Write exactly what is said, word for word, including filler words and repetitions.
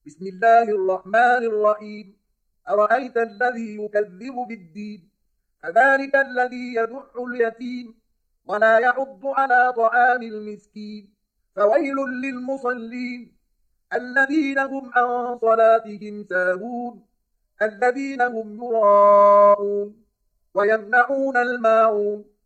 بسم الله الرحمن الرحيم أرأيت الذي يكذب بالدين فذلك الذي يدع اليتيم ولا يحض على طعام المسكين فويل للمصلين الذين هم عن صلاتهم ساهون الذين هم يراءون ويمنعون الماعون